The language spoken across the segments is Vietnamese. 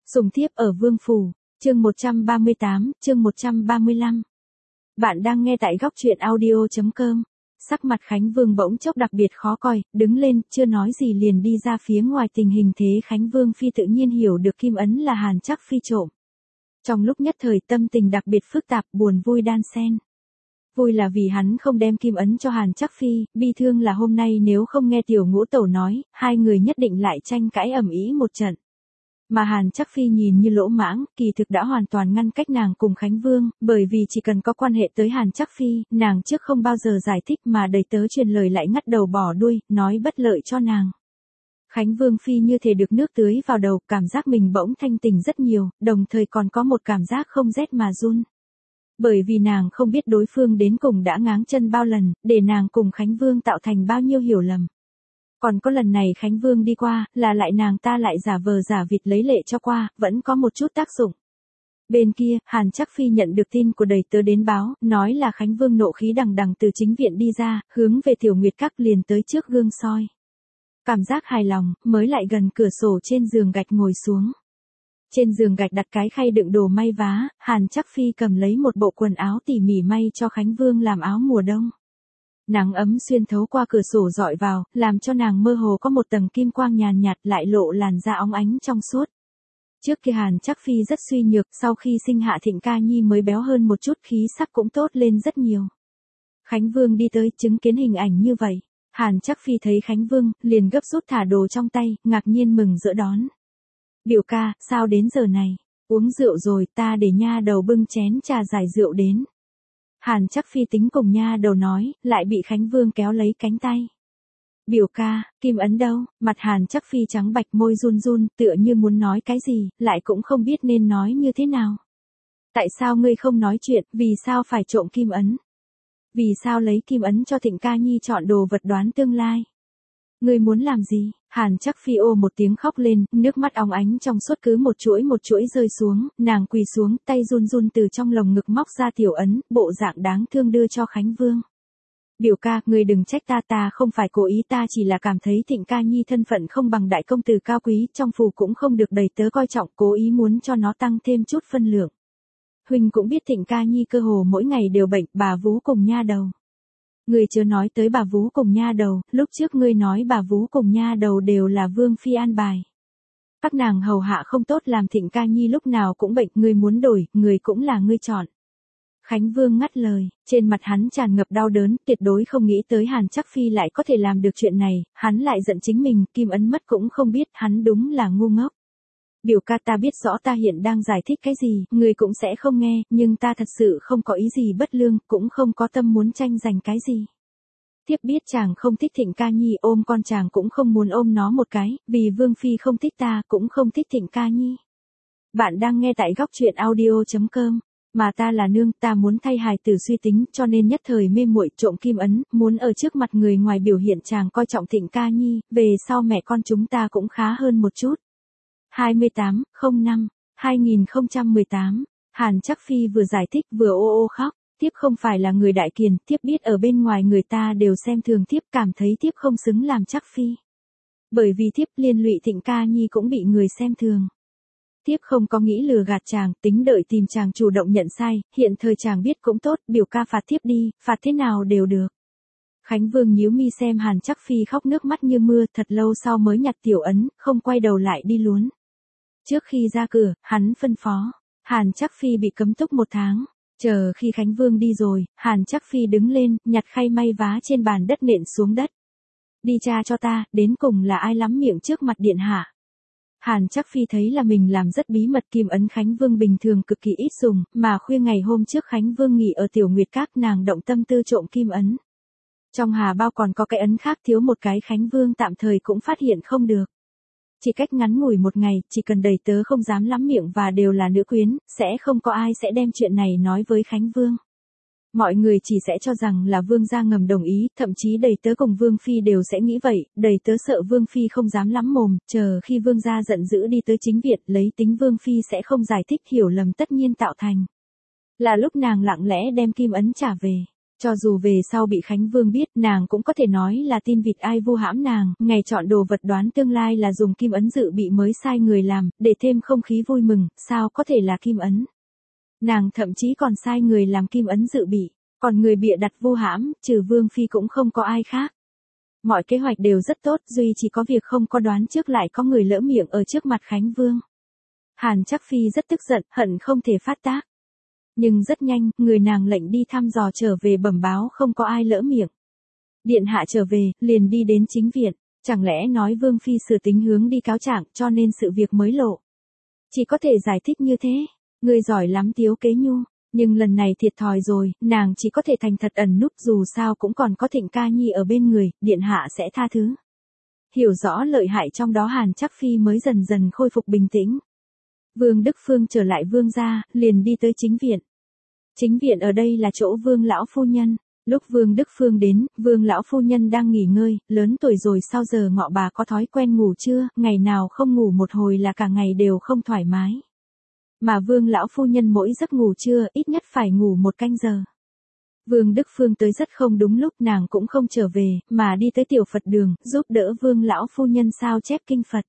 Sùng thiếp ở Vương Phủ, chương 138, chương 135. Bạn đang nghe tại góc truyện audio.com. Sắc mặt Khánh Vương bỗng chốc đặc biệt khó coi, đứng lên, chưa nói gì liền đi ra phía ngoài. Tình hình thế Khánh Vương Phi tự nhiên hiểu được kim ấn là Hàn Trắc Phi trộm. Trong lúc nhất thời tâm tình đặc biệt phức tạp, buồn vui đan xen. Vui là vì hắn không đem kim ấn cho Hàn Trắc Phi, bi thương là hôm nay nếu không nghe tiểu ngũ tẩu nói, hai người nhất định lại tranh cãi ầm ĩ một trận. Mà Hàn Trắc Phi nhìn như lỗ mãng, kỳ thực đã hoàn toàn ngăn cách nàng cùng Khánh Vương, bởi vì chỉ cần có quan hệ tới Hàn Trắc Phi, nàng trước không bao giờ giải thích mà đầy tớ truyền lời lại ngắt đầu bỏ đuôi, nói bất lợi cho nàng. Khánh Vương Phi như thể được nước tưới vào đầu, cảm giác mình bỗng thanh tỉnh rất nhiều, đồng thời còn có một cảm giác không rét mà run. Bởi vì nàng không biết đối phương đến cùng đã ngáng chân bao lần, để nàng cùng Khánh Vương tạo thành bao nhiêu hiểu lầm. Còn có lần này Khánh Vương đi qua, là lại nàng ta lại giả vờ giả vịt lấy lệ cho qua, vẫn có một chút tác dụng. Bên kia, Hàn Trắc Phi nhận được tin của đầy tớ đến báo, nói là Khánh Vương nộ khí đằng đằng từ chính viện đi ra, hướng về Tiểu Nguyệt Các liền tới trước gương soi. Cảm giác hài lòng, mới lại gần cửa sổ trên giường gạch ngồi xuống. Trên giường gạch đặt cái khay đựng đồ may vá, Hàn Trắc Phi cầm lấy một bộ quần áo tỉ mỉ may cho Khánh Vương làm áo mùa đông. Nắng ấm xuyên thấu qua cửa sổ dọi vào, làm cho nàng mơ hồ có một tầng kim quang nhàn nhạt lại lộ làn da óng ánh trong suốt. Trước kia Hàn Trắc Phi rất suy nhược, sau khi sinh hạ Thịnh Ca Nhi mới béo hơn một chút, khí sắc cũng tốt lên rất nhiều. Khánh Vương đi tới chứng kiến hình ảnh như vậy. Hàn Trắc Phi thấy Khánh Vương, liền gấp rút thả đồ trong tay, ngạc nhiên mừng rỡ đón. Biểu ca, sao đến giờ này? Uống rượu rồi, ta để nha đầu bưng chén trà giải rượu đến. Hàn Trắc Phi tính cùng nha đầu nói, lại bị Khánh Vương kéo lấy cánh tay. Biểu ca, kim ấn đâu? Mặt Hàn Trắc Phi trắng bạch, môi run run, tựa như muốn nói cái gì, lại cũng không biết nên nói như thế nào. Tại sao ngươi không nói chuyện, vì sao phải trộm kim ấn? Vì sao lấy kim ấn cho Thịnh Ca Nhi chọn đồ vật đoán tương lai? Ngươi muốn làm gì? Hàn Trắc Phi ô một tiếng khóc lên, nước mắt óng ánh trong suốt cứ một chuỗi rơi xuống, nàng quỳ xuống, tay run run từ trong lồng ngực móc ra tiểu ấn, bộ dạng đáng thương đưa cho Khánh Vương. Biểu ca, ngươi đừng trách ta không phải cố ý, ta chỉ là cảm thấy Thịnh Ca Nhi thân phận không bằng đại công tử cao quý, trong phủ cũng không được đầy tớ coi trọng, cố ý muốn cho nó tăng thêm chút phân lượng. Huynh cũng biết Thịnh Ca Nhi cơ hồ mỗi ngày đều bệnh, bà vú cùng nha đầu. Ngươi chớ nói tới bà vú cùng nha đầu, lúc trước ngươi nói bà vú cùng nha đầu đều là Vương Phi an bài. Các nàng hầu hạ không tốt làm Thịnh Ca Nhi lúc nào cũng bệnh, ngươi muốn đổi, người cũng là ngươi chọn. Khánh Vương ngắt lời, trên mặt hắn tràn ngập đau đớn, tuyệt đối không nghĩ tới Hàn Trắc Phi lại có thể làm được chuyện này, hắn lại giận chính mình, kim ấn mất cũng không biết, hắn đúng là ngu ngốc. Biểu ca, ta biết rõ ta hiện đang giải thích cái gì, người cũng sẽ không nghe, nhưng ta thật sự không có ý gì bất lương, cũng không có tâm muốn tranh giành cái gì. Thiếp biết chàng không thích Thịnh Ca Nhi, ôm con chàng cũng không muốn ôm nó một cái, vì Vương Phi không thích ta, cũng không thích Thịnh Ca Nhi. Bạn đang nghe tại góc truyện audio.com. Mà ta là nương, ta muốn thay hài tử suy tính, cho nên nhất thời mê muội trộm kim ấn, muốn ở trước mặt người ngoài biểu hiện chàng coi trọng Thịnh Ca Nhi, về sau mẹ con chúng ta cũng khá hơn một chút. 28/05/2018, Hàn Trắc Phi vừa giải thích vừa ô ô khóc, thiếp không phải là người đại kiền, thiếp biết ở bên ngoài người ta đều xem thường thiếp, cảm thấy thiếp không xứng làm Trắc Phi. Bởi vì thiếp liên lụy Thịnh Ca Nhi cũng bị người xem thường. Thiếp không có nghĩ lừa gạt chàng, tính đợi tìm chàng chủ động nhận sai, hiện thời chàng biết cũng tốt, biểu ca phạt thiếp đi, phạt thế nào đều được. Khánh Vương nhíu mi xem Hàn Trắc Phi khóc nước mắt như mưa, thật lâu sau mới nhặt tiểu ấn, không quay đầu lại đi luống. Trước khi ra cửa, hắn phân phó, Hàn Trắc Phi bị cấm túc 1 tháng. Chờ khi Khánh Vương đi rồi, Hàn Trắc Phi đứng lên, nhặt khay may vá trên bàn đất nện xuống đất. Đi tra cho ta, đến cùng là ai lắm miệng trước mặt điện hạ. Hàn Trắc Phi thấy là mình làm rất bí mật, kim ấn Khánh Vương bình thường cực kỳ ít dùng, mà khuya ngày hôm trước Khánh Vương nghỉ ở Tiểu Nguyệt Các, nàng động tâm tư trộm kim ấn. Trong hà bao còn có cái ấn khác thiếu một cái, Khánh Vương tạm thời cũng phát hiện không được. Chỉ cách ngắn ngủi 1 ngày, chỉ cần đầy tớ không dám lắm miệng và đều là nữ quyến, sẽ không có ai sẽ đem chuyện này nói với Khánh Vương. Mọi người chỉ sẽ cho rằng là Vương gia ngầm đồng ý, thậm chí đầy tớ cùng Vương Phi đều sẽ nghĩ vậy, đầy tớ sợ Vương Phi không dám lắm mồm, chờ khi Vương gia giận dữ đi tới chính viện, lấy tính Vương Phi sẽ không giải thích, hiểu lầm tất nhiên tạo thành. Là lúc nàng lặng lẽ đem kim ấn trả về. Cho dù về sau bị Khánh Vương biết, nàng cũng có thể nói là tin vịt ai vu hãm nàng, ngày chọn đồ vật đoán tương lai là dùng kim ấn dự bị mới sai người làm, để thêm không khí vui mừng, sao có thể là kim ấn. Nàng thậm chí còn sai người làm kim ấn dự bị, còn người bịa đặt vu hãm, trừ Vương Phi cũng không có ai khác. Mọi kế hoạch đều rất tốt, duy chỉ có việc không có đoán trước lại có người lỡ miệng ở trước mặt Khánh Vương. Hàn Trác Phi rất tức giận, hận không thể phát tác. Nhưng rất nhanh, người nàng lệnh đi thăm dò trở về bẩm báo không có ai lỡ miệng. Điện hạ trở về, liền đi đến chính viện, chẳng lẽ nói Vương Phi sửa tính hướng đi cáo trạng cho nên sự việc mới lộ. Chỉ có thể giải thích như thế, ngươi giỏi lắm Tiếu Kế Nhu, nhưng lần này thiệt thòi rồi, nàng chỉ có thể thành thật ẩn núp dù sao cũng còn có Thịnh Ca Nhi ở bên người, điện hạ sẽ tha thứ. Hiểu rõ lợi hại trong đó Hàn Trác Phi mới dần dần khôi phục bình tĩnh. Vương Đức Phương trở lại vương gia, liền đi tới chính viện. Chính viện ở đây là chỗ Vương lão phu nhân. Lúc Vương Đức Phương đến, Vương lão phu nhân đang nghỉ ngơi, lớn tuổi rồi sau giờ ngọ bà có thói quen ngủ trưa, ngày nào không ngủ một hồi là cả ngày đều không thoải mái. Mà Vương lão phu nhân mỗi giấc ngủ trưa ít nhất phải ngủ 1 canh giờ. Vương Đức Phương tới rất không đúng lúc, nàng cũng không trở về, mà đi tới tiểu Phật đường, giúp đỡ Vương lão phu nhân sao chép kinh Phật.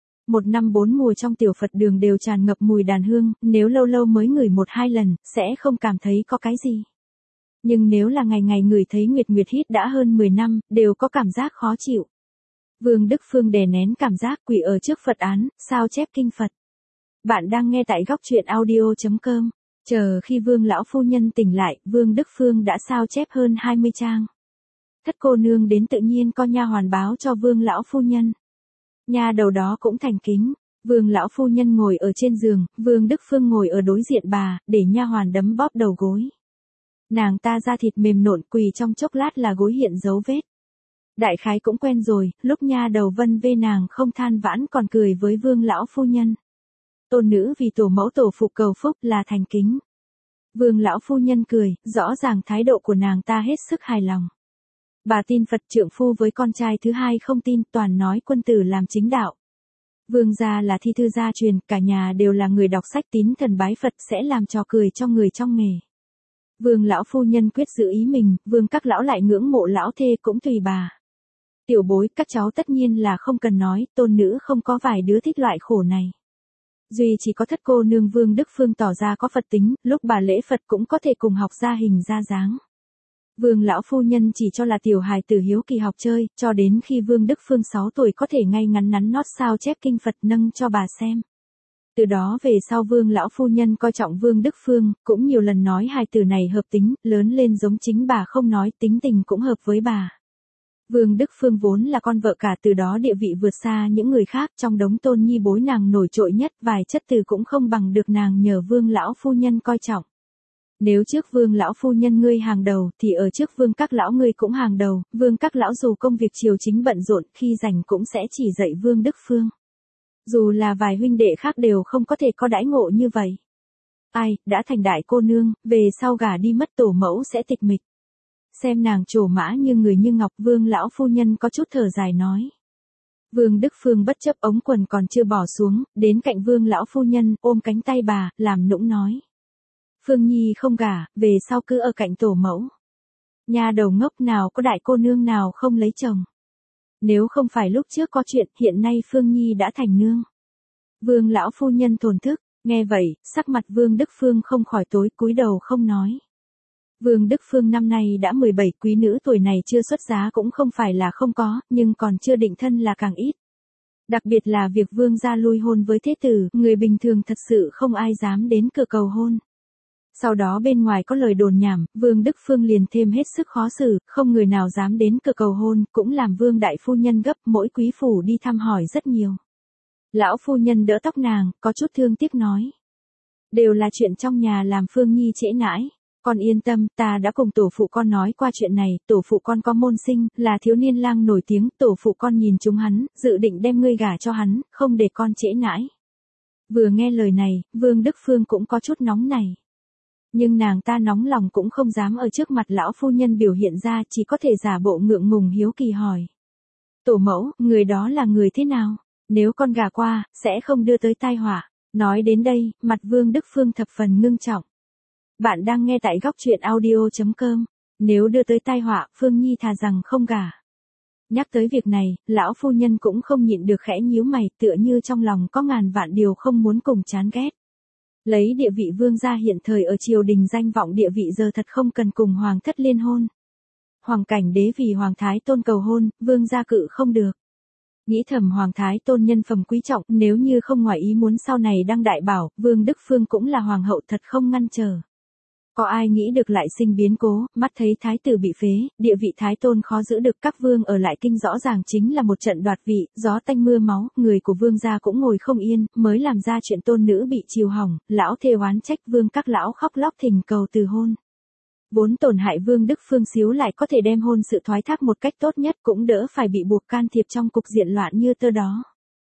1 năm 4 mùa trong tiểu Phật đường đều tràn ngập mùi đàn hương, nếu lâu lâu mới ngửi 1-2 lần, sẽ không cảm thấy có cái gì. Nhưng nếu là ngày ngày ngửi thấy nguyệt nguyệt hít đã hơn 10 năm, đều có cảm giác khó chịu. Vương Đức Phương đè nén cảm giác quỳ ở trước Phật án, sao chép kinh Phật. Bạn đang nghe tại góc truyện audio.com. Chờ khi Vương lão phu nhân tỉnh lại, Vương Đức Phương đã sao chép hơn 20 trang. Thất cô nương đến tự nhiên có nha hoàn báo cho Vương lão phu nhân. Nha đầu đó cũng thành kính. Vương lão phu nhân ngồi ở trên giường, Vương Đức Phương ngồi ở đối diện bà, để nha hoàn đấm bóp đầu gối. Nàng ta da thịt mềm nộn quỳ trong chốc lát là gối hiện dấu vết. Đại khái cũng quen rồi, lúc nha đầu vân vê nàng không than vãn còn cười với Vương lão phu nhân. Tôn nữ vì tổ mẫu tổ phụ cầu phúc là thành kính. Vương lão phu nhân cười, rõ ràng thái độ của nàng ta hết sức hài lòng. Bà tin Phật trượng phu với con trai thứ hai không tin, toàn nói quân tử làm chính đạo. Vương gia là thi thư gia truyền, cả nhà đều là người đọc sách tín thần bái Phật sẽ làm trò cười cho người trong nghề. Vương lão phu nhân quyết giữ ý mình, Vương các lão lại ngưỡng mộ lão thê cũng tùy bà. Tiểu bối, các cháu tất nhiên là không cần nói, tôn nữ không có vài đứa thích loại khổ này. Duy chỉ có thất cô nương Vương Đức Phương tỏ ra có Phật tính, lúc bà lễ Phật cũng có thể cùng học ra hình ra dáng. Vương lão phu nhân chỉ cho là tiểu hài tử hiếu kỳ học chơi, cho đến khi Vương Đức Phương 6 tuổi có thể ngay ngắn nắn nót sao chép kinh Phật nâng cho bà xem. Từ đó về sau Vương lão phu nhân coi trọng Vương Đức Phương, cũng nhiều lần nói hài tử này hợp tính, lớn lên giống chính bà không nói, tính tình cũng hợp với bà. Vương Đức Phương vốn là con vợ cả, từ đó địa vị vượt xa những người khác, trong đống tôn nhi bối nàng nổi trội nhất, vài chất từ cũng không bằng được nàng nhờ Vương lão phu nhân coi trọng. Nếu trước Vương lão phu nhân ngươi hàng đầu, thì ở trước Vương các lão ngươi cũng hàng đầu, Vương các lão dù công việc triều chính bận rộn, khi rảnh cũng sẽ chỉ dạy Vương Đức Phương. Dù là vài huynh đệ khác đều không có thể có đãi ngộ như vậy. Ai, đã thành đại cô nương, về sau gả đi mất tổ mẫu sẽ tịch mịch. Xem nàng trổ mã như người như ngọc, Vương lão phu nhân có chút thở dài nói. Vương Đức Phương bất chấp ống quần còn chưa bỏ xuống, đến cạnh Vương lão phu nhân, ôm cánh tay bà, làm nũng nói. Phương Nhi không gả, về sau cứ ở cạnh tổ mẫu. Nhà đầu ngốc nào có đại cô nương nào không lấy chồng. Nếu không phải lúc trước có chuyện, hiện nay Phương Nhi đã thành nương. Vương lão phu nhân thổn thức, nghe vậy, sắc mặt Vương Đức Phương không khỏi tối, cúi đầu không nói. Vương Đức Phương năm nay đã 17, quý nữ tuổi này chưa xuất giá cũng không phải là không có, nhưng còn chưa định thân là càng ít. Đặc biệt là việc Vương gia lui hôn với thế tử, người bình thường thật sự không ai dám đến cửa cầu hôn. Sau đó bên ngoài có lời đồn nhảm, Vương Đức Phương liền thêm hết sức khó xử, không người nào dám đến cửa cầu hôn, cũng làm Vương đại phu nhân gấp, mỗi quý phủ đi thăm hỏi rất nhiều. Lão phu nhân đỡ tóc nàng, có chút thương tiếc nói. Đều là chuyện trong nhà làm Phương Nhi trễ nãi. Con yên tâm, ta đã cùng tổ phụ con nói qua chuyện này, tổ phụ con có môn sinh, là thiếu niên lang nổi tiếng, tổ phụ con nhìn chúng hắn, dự định đem ngươi gả cho hắn, không để con trễ nãi. Vừa nghe lời này, Vương Đức Phương cũng có chút nóng này. Nhưng nàng ta nóng lòng cũng không dám ở trước mặt lão phu nhân biểu hiện ra, chỉ có thể giả bộ ngượng ngùng hiếu kỳ hỏi. Tổ mẫu, người đó là người thế nào? Nếu con gả qua, sẽ không đưa tới tai họa. Nói đến đây, mặt Vương Đức Phương thập phần ngưng trọng. Bạn đang nghe tại góc truyện audio.com. Nếu đưa tới tai họa, Phương Nhi thà rằng không gả. Nhắc tới việc này, lão phu nhân cũng không nhịn được khẽ nhíu mày, tựa như trong lòng có ngàn vạn điều không muốn cùng chán ghét. Lấy địa vị vương gia hiện thời ở triều đình danh vọng địa vị giờ thật không cần cùng hoàng thất liên hôn. Hoàng cảnh đế vì hoàng thái tôn cầu hôn, vương gia cự không được. Nghĩ thầm hoàng thái tôn nhân phẩm quý trọng, nếu như không ngoài ý muốn sau này đăng đại bảo, vương Đức Phương cũng là hoàng hậu thật không ngăn trở. Có ai nghĩ được lại sinh biến cố, mắt thấy thái tử bị phế, địa vị thái tôn khó giữ được, các vương ở lại kinh rõ ràng chính là một trận đoạt vị, gió tanh mưa máu, người của vương gia cũng ngồi không yên, mới làm ra chuyện tôn nữ bị chiều hỏng, lão thê oán trách vương các lão khóc lóc thỉnh cầu từ hôn. Vốn tổn hại vương Đức Phương xíu lại có thể đem hôn sự thoái thác một cách tốt nhất, cũng đỡ phải bị buộc can thiệp trong cục diện loạn như tơ đó.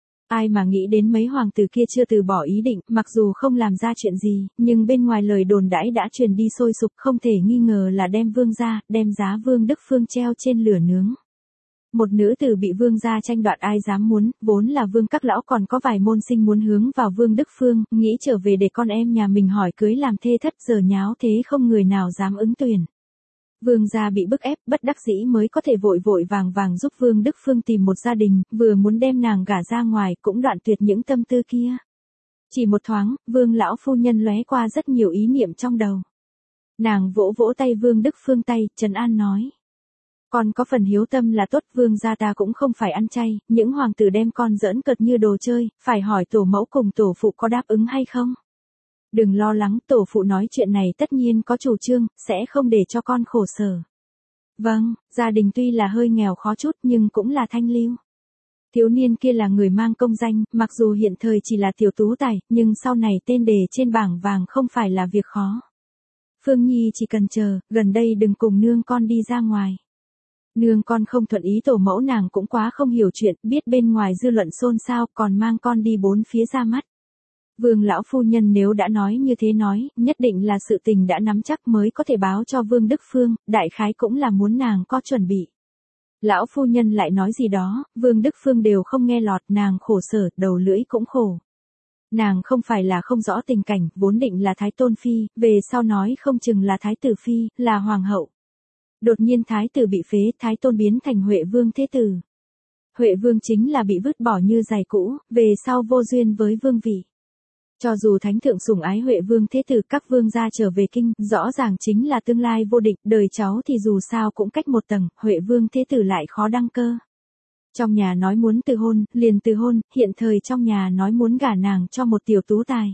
Ai mà nghĩ đến mấy hoàng tử kia chưa từ bỏ ý định, mặc dù không làm ra chuyện gì, nhưng bên ngoài lời đồn đãi đã truyền đi sôi sục, không thể nghi ngờ là đem vương gia, đem giá vương Đức Phương treo trên lửa nướng. Một nữ tử bị vương gia tranh đoạt ai dám muốn, vốn là vương các lão còn có vài môn sinh muốn hướng vào vương Đức Phương, nghĩ trở về để con em nhà mình hỏi cưới làm thê thất, giờ nháo thế không người nào dám ứng tuyển. Vương gia bị bức ép, bất đắc dĩ mới có thể vội vội vàng vàng giúp vương Đức Phương tìm một gia đình, vừa muốn đem nàng gả ra ngoài, cũng đoạn tuyệt những tâm tư kia. Chỉ một thoáng, vương lão phu nhân lóe qua rất nhiều ý niệm trong đầu. Nàng vỗ vỗ tay vương Đức Phương tay, trấn an nói. Con có phần hiếu tâm là tốt, vương gia ta cũng không phải ăn chay, những hoàng tử đem con giỡn cợt như đồ chơi, phải hỏi tổ mẫu cùng tổ phụ có đáp ứng hay không. Đừng lo lắng, tổ phụ nói chuyện này tất nhiên có chủ trương, sẽ không để cho con khổ sở. Vâng, gia đình tuy là hơi nghèo khó chút nhưng cũng là thanh lưu. Thiếu niên kia là người mang công danh, mặc dù hiện thời chỉ là tiểu tú tài, nhưng sau này tên đề trên bảng vàng không phải là việc khó. Phương Nhi chỉ cần chờ, gần đây đừng cùng nương con đi ra ngoài. Nương con không thuận ý tổ mẫu, nàng cũng quá không hiểu chuyện, biết bên ngoài dư luận xôn xao, còn mang con đi bốn phía ra mắt. Vương lão phu nhân nếu đã nói như thế nói, nhất định là sự tình đã nắm chắc mới có thể báo cho vương Đức Phương, đại khái cũng là muốn nàng có chuẩn bị. Lão phu nhân lại nói gì đó, vương Đức Phương đều không nghe lọt, nàng khổ sở, đầu lưỡi cũng khổ. Nàng không phải là không rõ tình cảnh, vốn định là thái tôn phi, về sau nói không chừng là thái tử phi, là hoàng hậu. Đột nhiên thái tử bị phế, thái tôn biến thành Huệ vương thế tử. Huệ vương chính là bị vứt bỏ như giày cũ, về sau vô duyên với vương vị. Cho dù thánh thượng sủng ái Huệ vương thế tử, các vương gia trở về kinh, rõ ràng chính là tương lai vô định, đời cháu thì dù sao cũng cách một tầng, Huệ vương thế tử lại khó đăng cơ. Trong nhà nói muốn từ hôn, liền từ hôn, hiện thời trong nhà nói muốn gả nàng cho một tiểu tú tài.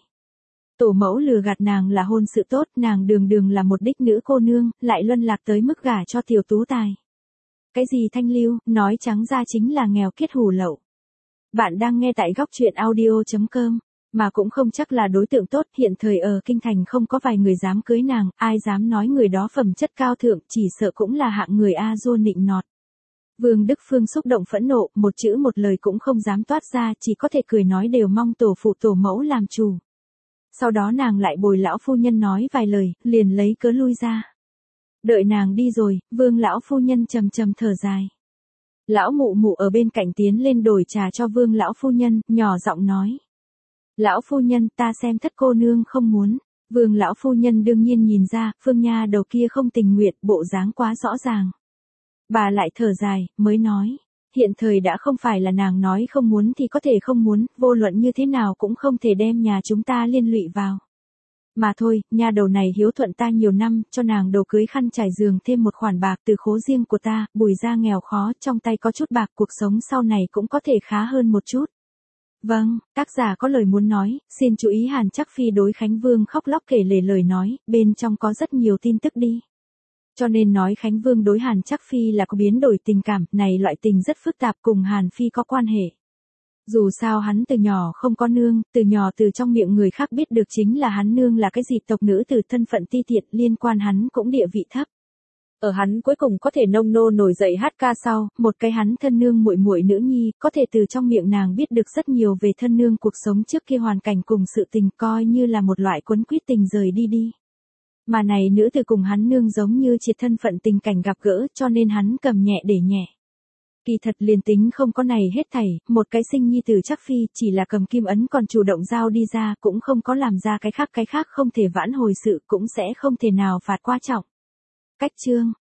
Tổ mẫu lừa gạt nàng là hôn sự tốt, nàng đường đường là một đích nữ cô nương, lại luân lạc tới mức gả cho tiểu tú tài. Cái gì thanh lưu, nói trắng ra chính là nghèo kiết hủ lậu. Bạn đang nghe tại góc truyện audio.com. Mà cũng không chắc là đối tượng tốt, hiện thời ở kinh thành không có vài người dám cưới nàng, ai dám nói người đó phẩm chất cao thượng, chỉ sợ cũng là hạng người a dô nịnh nọt. Vương Đức Phương xúc động phẫn nộ, một chữ một lời cũng không dám toát ra, chỉ có thể cười nói đều mong tổ phụ tổ mẫu làm chủ. Sau đó nàng lại bồi lão phu nhân nói vài lời, liền lấy cớ lui ra. Đợi nàng đi rồi, vương lão phu nhân trầm trầm thở dài. Lão mụ mụ ở bên cạnh tiến lên đổi trà cho vương lão phu nhân, nhỏ giọng nói. Lão phu nhân, ta xem thất cô nương không muốn. Vương lão phu nhân đương nhiên nhìn ra, Phương nha đầu kia không tình nguyện, bộ dáng quá rõ ràng. Bà lại thở dài, mới nói. Hiện thời đã không phải là nàng nói không muốn thì có thể không muốn, vô luận như thế nào cũng không thể đem nhà chúng ta liên lụy vào. Mà thôi, nha đầu này hiếu thuận ta nhiều năm, cho nàng đồ cưới khăn trải giường thêm một khoản bạc từ khố riêng của ta, bùi ra nghèo khó, trong tay có chút bạc, cuộc sống sau này cũng có thể khá hơn một chút. Vâng, tác giả có lời muốn nói, xin chú ý Hàn Trắc Phi đối Khánh Vương khóc lóc kể lể lời nói, bên trong có rất nhiều tin tức đi. Cho nên nói Khánh Vương đối Hàn Trắc Phi là có biến đổi tình cảm, này loại tình rất phức tạp, cùng Hàn Phi có quan hệ. Dù sao hắn từ nhỏ không có nương, từ nhỏ từ trong miệng người khác biết được chính là hắn nương là cái gì, tộc nữ từ thân phận ti tiện, liên quan hắn cũng địa vị thấp. Ở hắn cuối cùng có thể nông nô nổi dậy hát ca sau, một cái hắn thân nương muội muội nữ nhi, có thể từ trong miệng nàng biết được rất nhiều về thân nương cuộc sống trước kia hoàn cảnh cùng sự tình, coi như là một loại quấn quýt tình rời đi đi. Mà này nữ từ cùng hắn nương giống như triệt thân phận tình cảnh gặp gỡ, cho nên hắn cầm nhẹ để nhẹ. Kỳ thật liền tính không có này hết thảy, một cái sinh nhi tử Trắc Phi chỉ là cầm kim ấn còn chủ động giao đi ra, cũng không có làm ra cái khác không thể vãn hồi sự, cũng sẽ không thể nào phạt qua trọng. Cách chương